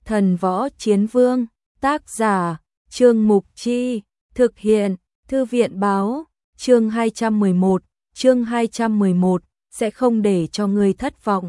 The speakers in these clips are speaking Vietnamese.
Thần Võ Chiến Vương, tác giả, Trương Mục Chi, thực hiện, Thư viện báo, chương 211, sẽ không để cho ngươi thất vọng.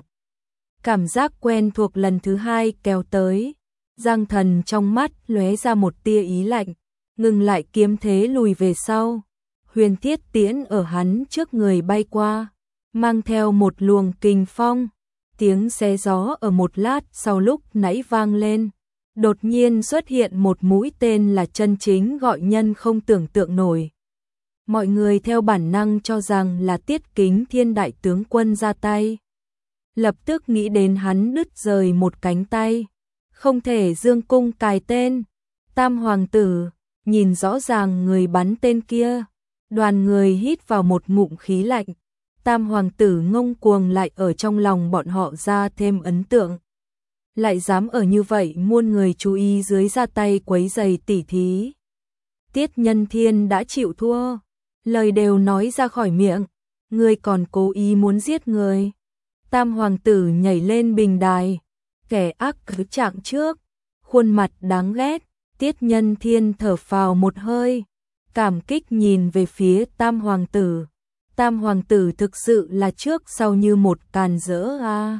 Cảm giác quen thuộc lần thứ hai kéo tới, Giang Thần trong mắt lóe ra một tia ý lạnh, ngừng lại kiếm thế lùi về sau. Huyền Thiết Tiễn ở hắn trước người bay qua, mang theo một luồng kình phong, tiếng xé gió ở một lát sau lúc nãy vang lên. Đột nhiên xuất hiện một mũi tên là chân chính gọi nhân không tưởng tượng nổi. Mọi người theo bản năng cho rằng là Tiết Kính Thiên đại tướng quân ra tay. Lập tức nghĩ đến hắn đứt rời một cánh tay, không thể dương cung cài tên. Tam hoàng tử, nhìn rõ ràng người bắn tên kia, đoàn người hít vào một ngụm khí lạnh. Tam hoàng tử ngông cuồng lại ở trong lòng bọn họ ra thêm ấn tượng. Lại dám ở như vậy muôn người chú ý dưới ra tay quấy giày tỉ thí. Tiết Nhân Thiên đã chịu thua, lời đều nói ra khỏi miệng, ngươi còn cố ý muốn giết người. Tam hoàng tử nhảy lên bình đài, kẻ ác cứ chạng trước, khuôn mặt đáng ghét. Tiết Nhân Thiên thở phào một hơi, cảm kích nhìn về phía Tam hoàng tử. Tam hoàng tử thực sự là trước sau như một càn rỡ a.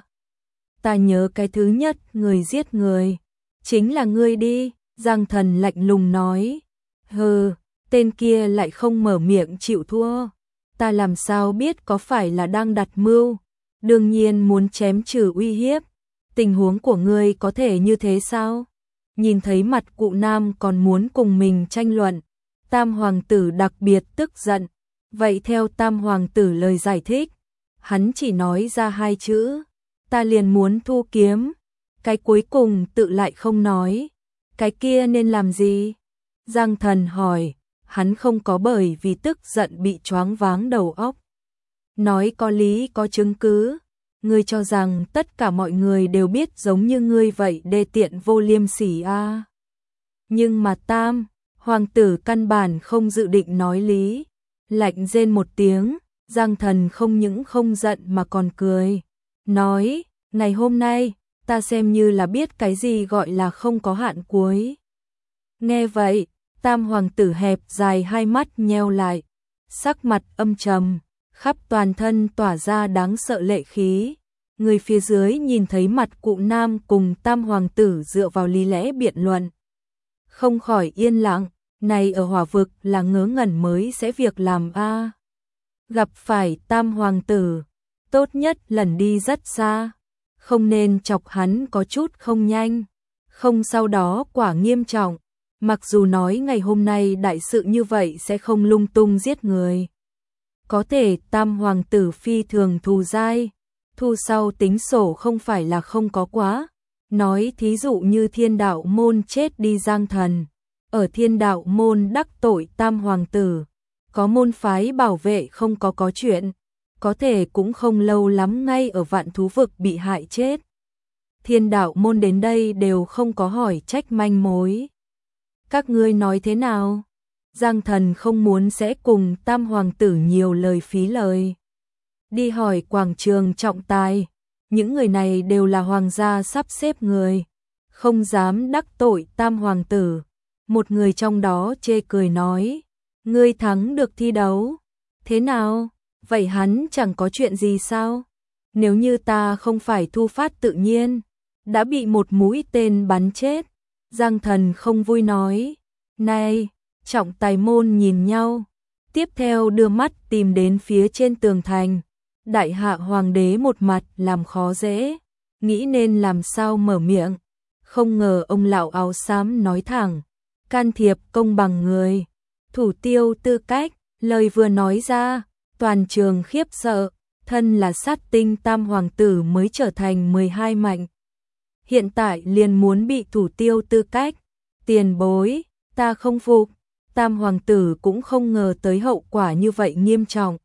Ta nhớ cái thứ nhất người giết người, chính là ngươi đi, Giang Thần lạnh lùng nói. Hừ, tên kia lại không mở miệng chịu thua, ta làm sao biết có phải là đang đặt mưu, đương nhiên muốn chém trừ uy hiếp. Tình huống của ngươi có thể như thế sao? Nhìn thấy mặt cụ nam còn muốn cùng mình tranh luận, Tam hoàng tử đặc biệt tức giận. Vậy theo Tam hoàng tử lời giải thích, hắn chỉ nói ra hai chữ, ta liền muốn thu kiếm. Cái cuối cùng tự lại không nói, cái kia nên làm gì? Giang Thần hỏi, hắn không có bởi vì tức giận bị choáng váng đầu óc. Nói có lý có chứng cứ, ngươi cho rằng tất cả mọi người đều biết giống như ngươi vậy đê tiện vô liêm sỉ a. Nhưng mà Tam hoàng tử căn bản không dự định nói lý. Lạnh rên một tiếng, Giang Thần không những không giận mà còn cười, nói, ngày hôm nay, ta xem như là biết cái gì gọi là không có hạn cuối. Nghe vậy, Tam hoàng tử hẹp dài hai mắt nheo lại, sắc mặt âm trầm, khắp toàn thân tỏa ra đáng sợ lệ khí. Người phía dưới nhìn thấy mặt cụ nam cùng Tam hoàng tử dựa vào lý lẽ biện luận, không khỏi yên lặng. Này ở hỏa vực là ngớ ngẩn mới sẽ việc làm a. Gặp phải Tam hoàng tử, tốt nhất lần đi rất xa, không nên chọc hắn có chút không nhanh, không sau đó quả nghiêm trọng. Mặc dù nói ngày hôm nay đại sự như vậy sẽ không lung tung giết người, có thể Tam hoàng tử phi thường thù dai, thu sau tính sổ không phải là không có quá. Nói thí dụ như Thiên Đạo môn chết đi Giang Thần, ở Thiên Đạo môn đắc tội Tam hoàng tử, có môn phái bảo vệ không có chuyện, có thể cũng không lâu lắm ngay ở Vạn Thú vực bị hại chết. Thiên Đạo môn đến đây đều không có hỏi trách manh mối. Các ngươi nói thế nào? Giang Thần không muốn sẽ cùng Tam hoàng tử nhiều lời phí lời. Đi hỏi quảng trường trọng tài, những người này đều là hoàng gia sắp xếp người, không dám đắc tội Tam hoàng tử. Một người trong đó chê cười nói, ngươi thắng được thi đấu, thế nào? Vậy hắn chẳng có chuyện gì sao? Nếu như ta không phải thu phát tự nhiên, đã bị một mũi tên bắn chết. Giang Thần không vui nói, này, trọng tài môn nhìn nhau, tiếp theo đưa mắt tìm đến phía trên tường thành. Đại hạ hoàng đế một mặt làm khó dễ, nghĩ nên làm sao mở miệng, không ngờ ông lão áo xám nói thẳng, can thiệp công bằng người, thủ tiêu tư cách. Lời vừa nói ra, toàn trường khiếp sợ, thân là sát tinh Tam hoàng tử mới trở thành 12 mạnh, hiện tại liền muốn bị thủ tiêu tư cách. Tiền bối, ta không phục. Tam hoàng tử cũng không ngờ tới hậu quả như vậy nghiêm trọng,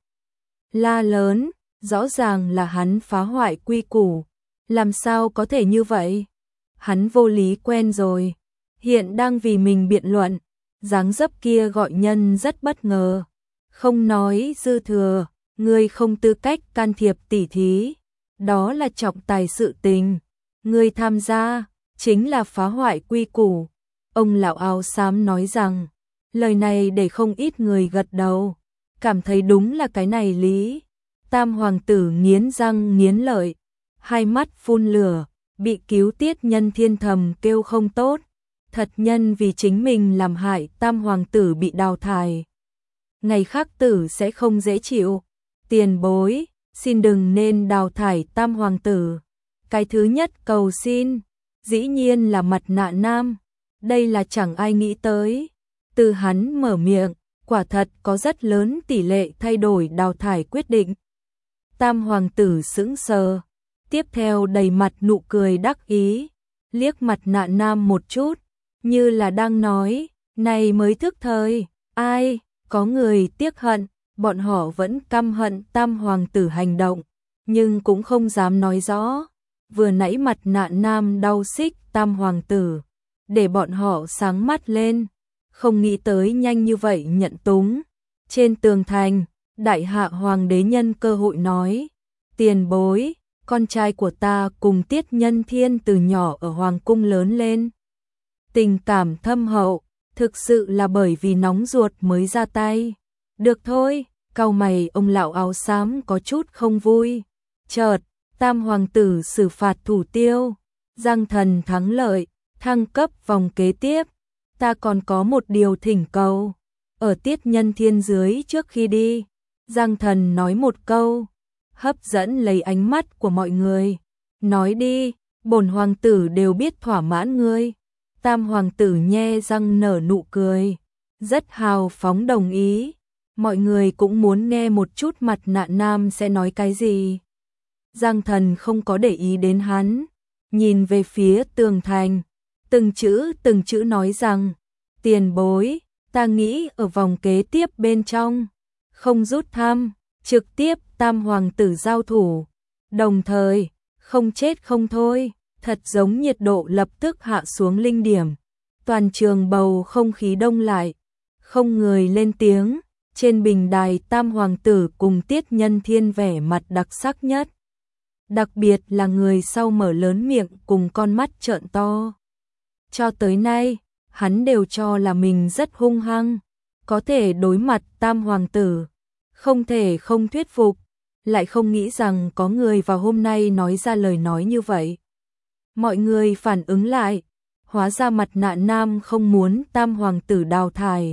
la lớn, rõ ràng là hắn phá hoại quy củ, làm sao có thể như vậy? Hắn vô lý quen rồi, hiện đang vì mình biện luận, dáng dấp kia gọi nhân rất bất ngờ. Không nói dư thừa, ngươi không tư cách can thiệp tỉ thí, đó là trọng tài sự tình, ngươi tham gia, chính là phá hoại quy củ. Ông lão áo xám nói rằng, lời này để không ít người gật đầu, cảm thấy đúng là cái này lý. Tam hoàng tử nghiến răng nghiến lợi, hai mắt phun lửa, bị cứu Tiết Nhân Thiên thầm kêu không tốt, thật nhân vì chính mình làm hại tam hoàng tử bị đào thải. Ngày khác tử sẽ không dễ chịu, tiền bối, xin đừng nên đào thải tam hoàng tử. Cái thứ nhất cầu xin, dĩ nhiên là Mặt Nạ Nam, đây là chẳng ai nghĩ tới. Từ hắn mở miệng, quả thật có rất lớn tỷ lệ thay đổi đào thải quyết định. Tam hoàng tử sững sờ, tiếp theo đầy mặt nụ cười đắc ý, liếc Mặt Nạ Nam một chút, như là đang nói, này mới thức thời, ai, có người tiếc hận, bọn họ vẫn căm hận tam hoàng tử hành động, nhưng cũng không dám nói rõ. Vừa nãy Mặt Nạ Nam đau xích tam hoàng tử, để bọn họ sáng mắt lên, không nghĩ tới nhanh như vậy nhận túng. Trên tường thành, đại hạ hoàng đế nhân cơ hội nói, tiền bối, con trai của ta cùng Tiết Nhân Thiên từ nhỏ ở hoàng cung lớn lên. Tình cảm thâm hậu, thực sự là bởi vì nóng ruột mới ra tay. Được thôi, cau mày ông lão áo xám có chút không vui. Chợt, tam hoàng tử xử phạt thủ tiêu, Giang Thần thắng lợi, thăng cấp vòng kế tiếp. Ta còn có một điều thỉnh cầu. Ở Tiết Nhân Thiên dưới trước khi đi, Giang Thần nói một câu, hấp dẫn lấy ánh mắt của mọi người. Nói đi, bổn hoàng tử đều biết thỏa mãn ngươi. Tam hoàng tử nhe răng nở nụ cười, rất hào phóng đồng ý. Mọi người cũng muốn nghe một chút Mặt Nạ Nam sẽ nói cái gì. Giang Thần không có để ý đến hắn, nhìn về phía tường thành, từng chữ nói rằng, tiền bối, ta nghĩ ở vòng kế tiếp bên trong, không rút thăm, trực tiếp tam hoàng tử giao thủ, đồng thời, không chết không thôi, thật giống nhiệt độ lập tức hạ xuống linh điểm. Toàn trường bầu không khí đông lại, không người lên tiếng, trên bình đài tam hoàng tử cùng Tiết Nhân Thiên vẻ mặt đặc sắc nhất. Đặc biệt là người sau mở lớn miệng cùng con mắt trợn to. Cho tới nay, hắn đều cho là mình rất hung hăng, có thể đối mặt tam hoàng tử, không thể không thuyết phục, lại không nghĩ rằng có người vào hôm nay nói ra lời nói như vậy. Mọi người phản ứng lại, hóa ra Mặt Nạ Nam không muốn tam hoàng tử đào thải,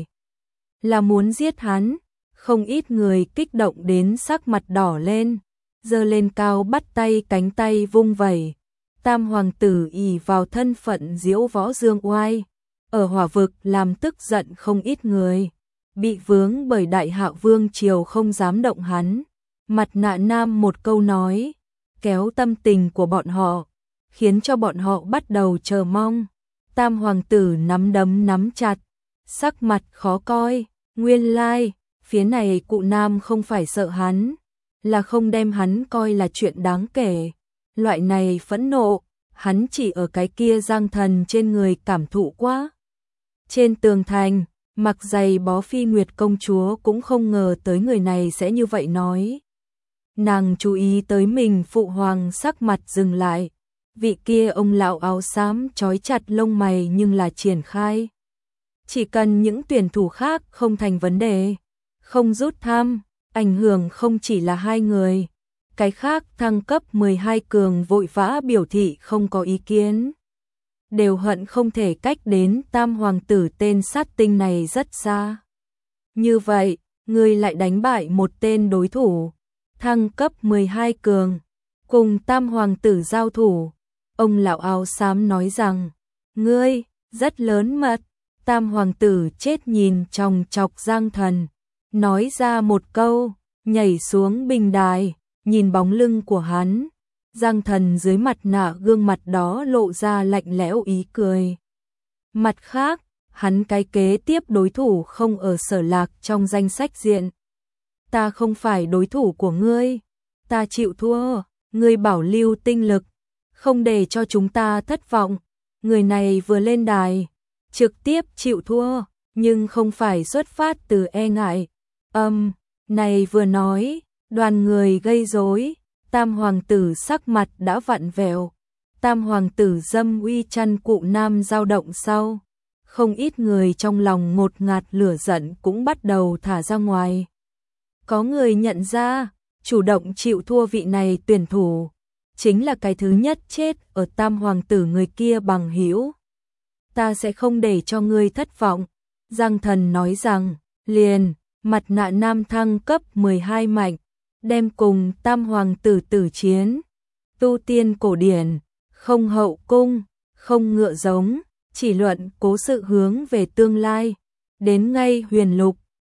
là muốn giết hắn. Không ít người kích động đến sắc mặt đỏ lên, giơ lên cao bắt tay cánh tay vung vẩy. Tam hoàng tử ỷ vào thân phận diễu võ dương oai, ở hỏa vực làm tức giận không ít người, bị vướng bởi đại hạ vương triều không dám động hắn. Mặt Nạ Nam một câu nói, kéo tâm tình của bọn họ, khiến cho bọn họ bắt đầu chờ mong. Tam hoàng tử nắm đấm nắm chặt, sắc mặt khó coi, nguyên lai, phía này cụ Nam không phải sợ hắn, là không đem hắn coi là chuyện đáng kể. Loại này phẫn nộ, hắn chỉ ở cái kia Giang Thần trên người cảm thụ quá. Trên tường thành, mặc giày bó Phi Nguyệt công chúa cũng không ngờ tới người này sẽ như vậy nói. Nàng chú ý tới mình phụ hoàng sắc mặt dừng lại, vị kia ông lão áo xám trói chặt lông mày nhưng là triển khai. Chỉ cần những tuyển thủ khác không thành vấn đề, không rút thăm, ảnh hưởng không chỉ là hai người. Cái khác thăng cấp 12 cường vội vã biểu thị không có ý kiến. Đều hận không thể cách đến tam hoàng tử tên sát tinh này rất xa. Như vậy, người lại đánh bại một tên đối thủ, thăng cấp 12 cường, cùng tam hoàng tử giao thủ. Ông lão áo xám nói rằng, ngươi, rất lớn mật. Tam hoàng tử chết nhìn chòng chọc Giang Thần, nói ra một câu, nhảy xuống bình đài, nhìn bóng lưng của hắn. Giang Thần dưới mặt nạ gương mặt đó lộ ra lạnh lẽo ý cười. Mặt khác, hắn cái kế tiếp đối thủ không ở Sở Lạc trong danh sách diện. Ta không phải đối thủ của ngươi, ta chịu thua, ngươi bảo lưu tinh lực, không để cho chúng ta thất vọng. Người này vừa lên đài, trực tiếp chịu thua, nhưng không phải xuất phát từ e ngại. Này vừa nói, đoàn người gây rối, tam hoàng tử sắc mặt đã vặn vẹo, Tam hoàng tử dâm uy chăn cụ nam dao động sau. Không ít người trong lòng ngột ngạt lửa giận cũng bắt đầu thả ra ngoài. Có người nhận ra, chủ động chịu thua vị này tuyển thủ, chính là cái thứ nhất chết ở Tam hoàng tử người kia bằng hữu. Ta sẽ không để cho ngươi thất vọng. Giang Thần nói rằng, liền, mặt nạ nam thăng cấp 12 mạnh, đem cùng Tam hoàng tử tử chiến. Tu tiên cổ điển, không hậu cung, không ngựa giống, chỉ luận cố sự hướng về tương lai. Đến ngay huyền lục,